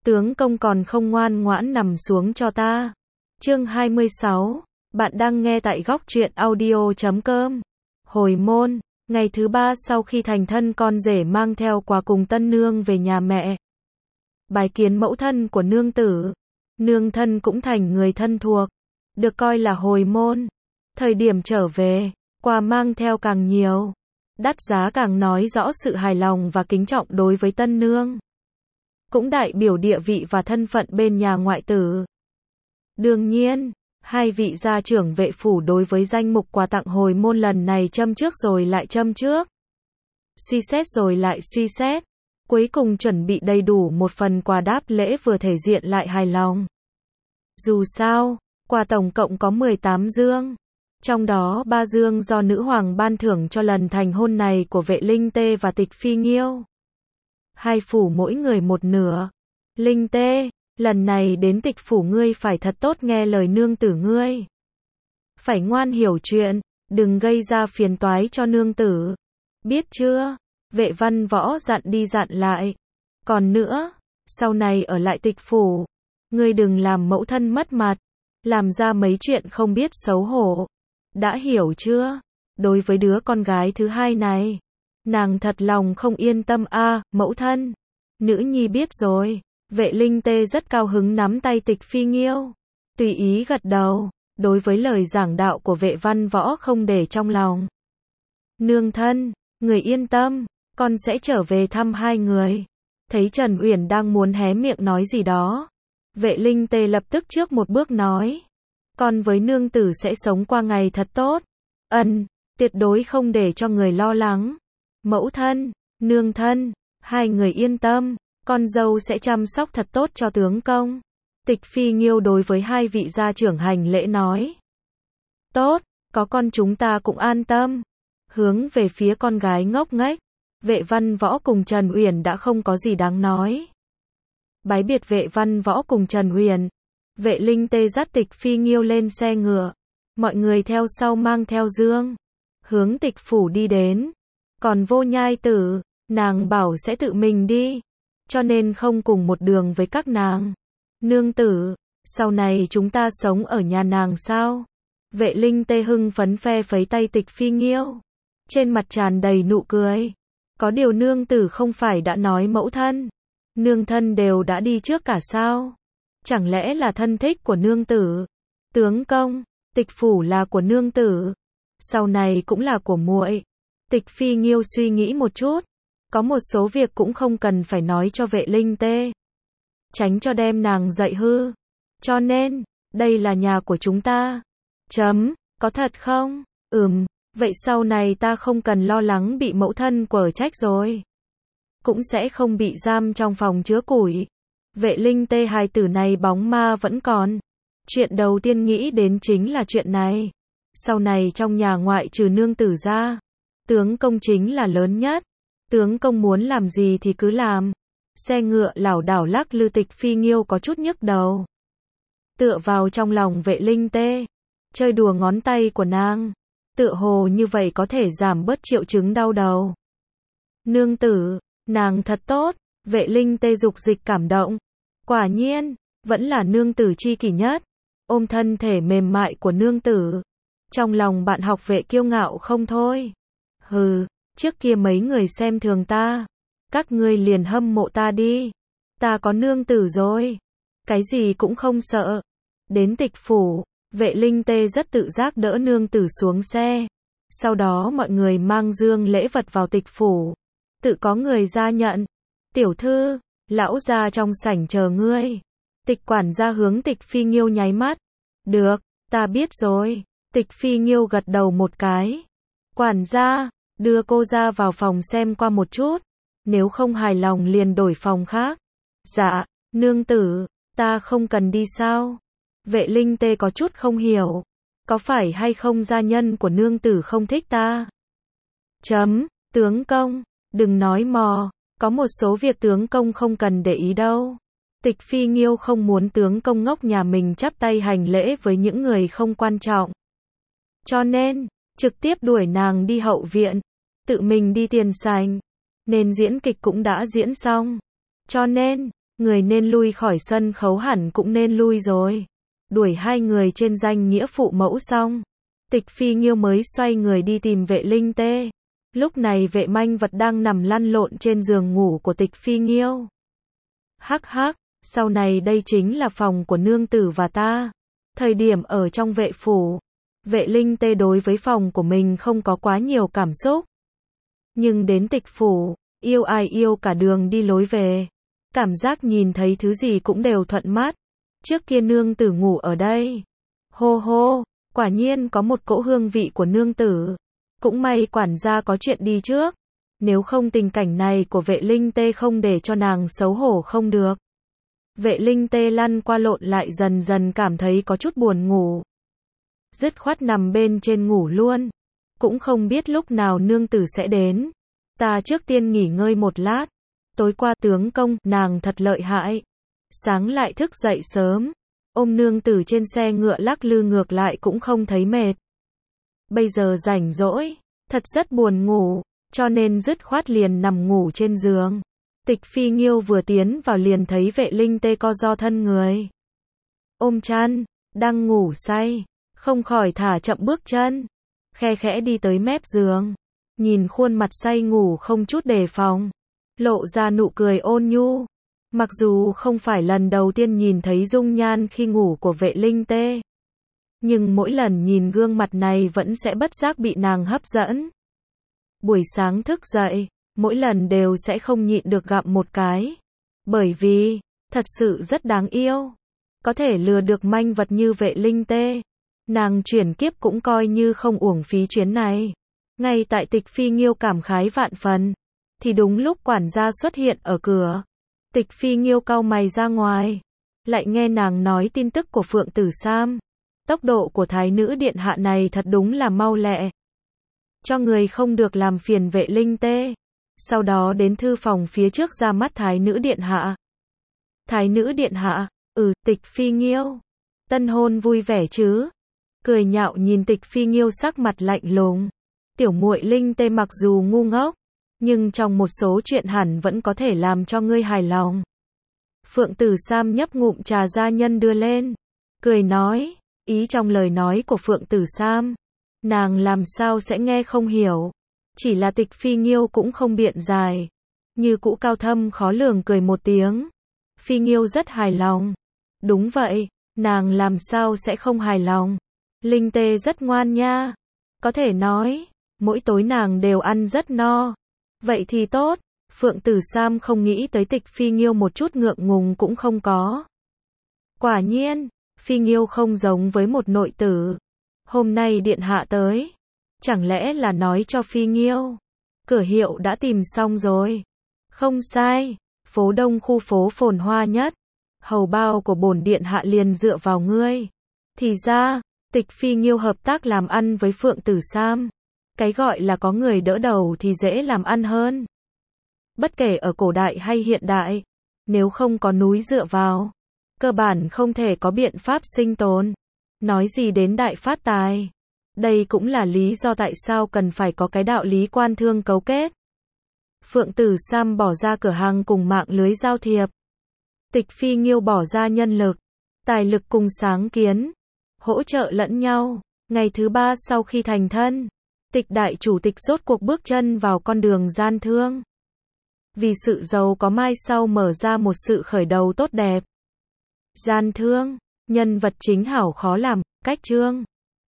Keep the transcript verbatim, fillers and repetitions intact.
tướng công còn không ngoan ngoãn nằm xuống cho ta. Chương hai mươi sáu, bạn đang nghe tại góc truyện audio chấm com. Hồi môn, ngày thứ ba sau khi thành thân, con rể mang theo quà cùng tân nương về nhà mẹ. Bái kiến mẫu thân của nương tử. Nương thân cũng thành người thân thuộc, được coi là hồi môn. Thời điểm trở về, quà mang theo càng nhiều, đắt giá càng nói rõ sự hài lòng và kính trọng đối với tân nương, cũng đại biểu địa vị và thân phận bên nhà ngoại tử. Đương nhiên, hai vị gia trưởng vệ phủ đối với danh mục quà tặng hồi môn lần này châm trước rồi lại châm trước, suy xét rồi lại suy xét, cuối cùng chuẩn bị đầy đủ một phần quà đáp lễ vừa thể diện lại hài lòng. Dù sao, quà tổng cộng có mười tám dương, trong đó ba dương do nữ hoàng ban thưởng cho lần thành hôn này của Vệ Linh Tê và Tịch Phi Nghiêu. Hai phủ mỗi người một nửa. Linh Tê, lần này đến Tịch phủ ngươi phải thật tốt nghe lời nương tử ngươi. Phải ngoan hiểu chuyện, đừng gây ra phiền toái cho nương tử. Biết chưa? Vệ Văn Võ dặn đi dặn lại. Còn nữa, sau này ở lại Tịch phủ, ngươi đừng làm mẫu thân mất mặt, làm ra mấy chuyện không biết xấu hổ. Đã hiểu chưa? Đối với đứa con gái thứ hai này, nàng thật lòng không yên tâm a, à, mẫu thân. Nữ nhi biết rồi. Vệ Linh Tê rất cao hứng nắm tay Tịch Phi Nghiêu, tùy ý gật đầu, đối với lời giảng đạo của Vệ Văn Võ không để trong lòng. Nương thân, người yên tâm, con sẽ trở về thăm hai người. Thấy Trần Uyển đang muốn hé miệng nói gì đó, Vệ Linh Tê lập tức trước một bước nói, con với nương tử sẽ sống qua ngày thật tốt. Ân, tuyệt đối không để cho người lo lắng. Mẫu thân, nương thân, hai người yên tâm, con dâu sẽ chăm sóc thật tốt cho tướng công. Tịch Phi Nghiêu đối với hai vị gia trưởng hành lễ nói. Tốt, có con chúng ta cũng an tâm. Hướng về phía con gái ngốc nghếch, Vệ Văn Võ cùng Trần Uyển đã không có gì đáng nói. Bái biệt Vệ Văn Võ cùng Trần Uyển, Vệ Linh Tê dắt Tịch Phi Nghiêu lên xe ngựa, mọi người theo sau mang theo dương, hướng Tịch phủ đi đến. Còn Vô Nhai Tử, nàng bảo sẽ tự mình đi, cho nên không cùng một đường với các nàng. Nương tử, sau này chúng ta sống ở nhà nàng sao? Vệ Linh Tê hưng phấn phe phẩy tay Tịch Phi Nghiêu, trên mặt tràn đầy nụ cười. Có điều nương tử không phải đã nói mẫu thân, nương thân đều đã đi trước cả sao? Chẳng lẽ là thân thích của nương tử? Tướng công, Tịch phủ là của nương tử, sau này cũng là của muội. Tịch Phi Nghiêu suy nghĩ một chút, có một số việc cũng không cần phải nói cho Vệ Linh Tê, tránh cho đem nàng dạy hư. Cho nên, đây là nhà của chúng ta. Chấm, có thật không? Ừm, vậy sau này ta không cần lo lắng bị mẫu thân quở trách rồi. Cũng sẽ không bị giam trong phòng chứa củi. Vệ Linh Tê hài tử này bóng ma vẫn còn. Chuyện đầu tiên nghĩ đến chính là chuyện này. Sau này trong nhà ngoại trừ nương tử ra, tướng công chính là lớn nhất. Tướng công muốn làm gì thì cứ làm. Xe ngựa lảo đảo lắc lư, Tịch Phi Nghiêu có chút nhức đầu. Tựa vào trong lòng Vệ Linh Tê, chơi đùa ngón tay của nàng. Tựa hồ như vậy có thể giảm bớt triệu chứng đau đầu. Nương tử, nàng thật tốt. Vệ Linh Tê dục dịch cảm động. Quả nhiên, vẫn là nương tử chi kỷ nhất. Ôm thân thể mềm mại của nương tử, trong lòng bạn học Vệ kiêu ngạo không thôi. Hừ, trước kia mấy người xem thường ta, các ngươi liền hâm mộ ta đi. Ta có nương tử rồi, cái gì cũng không sợ. Đến Tịch phủ, Vệ Linh Tê rất tự giác đỡ nương tử xuống xe. Sau đó mọi người mang dương lễ vật vào Tịch phủ. Tự có người ra nhận. Tiểu thư, lão gia trong sảnh chờ ngươi. Tịch quản gia hướng Tịch Phi Nghiêu nháy mắt. Được, ta biết rồi. Tịch Phi Nghiêu gật đầu một cái. Quản gia, đưa cô ra vào phòng xem qua một chút. Nếu không hài lòng liền đổi phòng khác. Dạ, nương tử, ta không cần đi sao? Vệ Linh Tê có chút không hiểu. Có phải hay không gia nhân của nương tử không thích ta? Chấm, tướng công, đừng nói mò. Có một số việc tướng công không cần để ý đâu. Tịch Phi Nghiêu không muốn tướng công ngốc nhà mình chắp tay hành lễ với những người không quan trọng. Cho nên, trực tiếp đuổi nàng đi hậu viện, tự mình đi tiền sảnh. Nên diễn kịch cũng đã diễn xong. Cho nên, Người nên lui khỏi sân khấu hẳn cũng nên lui rồi. Đuổi hai người trên danh nghĩa phụ mẫu xong, Tịch Phi Nghiêu mới xoay người đi tìm Vệ Linh Tê. Lúc này Vệ Manh Vật đang nằm lăn lộn trên giường ngủ của Tịch Phi Nghiêu. Hắc hắc, sau này đây chính là phòng của nương tử và ta. Thời điểm ở trong vệ phủ, Vệ Linh Tê đối với phòng của mình không có quá nhiều cảm xúc. Nhưng đến Tịch phủ, yêu ai yêu cả đường đi lối về. Cảm giác nhìn thấy thứ gì cũng đều thuận mắt. Trước kia nương tử ngủ ở đây. Hô hô, quả nhiên có một cỗ hương vị của nương tử. Cũng may quản gia có chuyện đi trước. Nếu không tình cảnh này của Vệ Linh Tê không để cho nàng xấu hổ không được. Vệ Linh Tê lăn qua lộn lại dần dần cảm thấy có chút buồn ngủ. Dứt khoát nằm bên trên ngủ luôn. Cũng không biết lúc nào nương tử sẽ đến. Ta trước tiên nghỉ ngơi một lát. Tối qua tướng công, nàng thật lợi hại. Sáng lại thức dậy sớm. Ôm nương tử trên xe ngựa lắc lư ngược lại cũng không thấy mệt. Bây giờ rảnh rỗi, thật rất buồn ngủ, cho nên dứt khoát liền nằm ngủ trên giường. Tịch Phi Nghiêu vừa tiến vào liền thấy Vệ Linh Tê co ro thân người. Ôm chăn, đang ngủ say, không khỏi thả chậm bước chân. Khe khẽ đi tới mép giường, nhìn khuôn mặt say ngủ không chút đề phòng. Lộ ra nụ cười ôn nhu. Mặc dù không phải lần đầu tiên nhìn thấy dung nhan khi ngủ của Vệ Linh Tê. Nhưng mỗi lần nhìn gương mặt này vẫn sẽ bất giác bị nàng hấp dẫn. Buổi sáng thức dậy, mỗi lần đều sẽ không nhịn được gặm một cái. Bởi vì, thật sự rất đáng yêu. Có thể lừa được manh vật như Vệ Linh Tê. Nàng chuyển kiếp cũng coi như không uổng phí chuyến này. Ngay tại Tịch Phi Nghiêu cảm khái vạn phần. Thì đúng lúc quản gia xuất hiện ở cửa. Tịch Phi Nghiêu cau mày ra ngoài. Lại nghe nàng nói tin tức của Phượng Tử Sam. Tốc độ của thái nữ điện hạ này thật đúng là mau lẹ. Cho người không được làm phiền Vệ Linh Tê. Sau đó đến thư phòng phía trước ra mắt thái nữ điện hạ. Thái nữ điện hạ, ừ, Tịch Phi Nghiêu. Tân hôn vui vẻ chứ? Cười nhạo nhìn Tịch Phi Nghiêu sắc mặt lạnh lùng. Tiểu muội Linh Tê mặc dù ngu ngốc, nhưng trong một số chuyện hẳn vẫn có thể làm cho ngươi hài lòng. Phượng Tử Sam nhấp ngụm trà gia nhân đưa lên. Cười nói, ý trong lời nói của Phượng Tử Sam. Nàng làm sao sẽ nghe không hiểu. Chỉ là Tịch Phi Nghiêu cũng không biện giải. Như cũ cao thâm khó lường cười một tiếng. Phi Nghiêu rất hài lòng. Đúng vậy, nàng làm sao sẽ không hài lòng. Linh Tê rất ngoan nha. Có thể nói, mỗi tối nàng đều ăn rất no. Vậy thì tốt. Phượng Tử Sam không nghĩ tới Tịch Phi Nghiêu một chút ngượng ngùng cũng không có. Quả nhiên, Phi Nghiêu không giống với một nội tử. Hôm nay điện hạ tới. Chẳng lẽ là nói cho Phi Nghiêu. Cửa hiệu đã tìm xong rồi. Không sai, phố đông khu phố phồn hoa nhất. Hầu bao của bổn điện hạ liền dựa vào ngươi. Thì ra, Tịch Phi Nghiêu hợp tác làm ăn với Phượng Tử Sam. Cái gọi là có người đỡ đầu thì dễ làm ăn hơn. Bất kể ở cổ đại hay hiện đại, nếu không có núi dựa vào, cơ bản không thể có biện pháp sinh tồn. Nói gì đến đại phát tài. Đây cũng là lý do tại sao cần phải có cái đạo lý quan thương cấu kết. Phượng Tử Sam bỏ ra cửa hàng cùng mạng lưới giao thiệp. Tịch Phi Nghiêu bỏ ra nhân lực, tài lực cùng sáng kiến, hỗ trợ lẫn nhau. Ngày thứ ba sau khi thành thân, Tịch đại chủ tịch rốt cuộc bước chân vào con đường gian thương. Vì sự giàu có mai sau mở ra một sự khởi đầu tốt đẹp. Gian thương, nhân vật chính hảo khó làm, cách chương.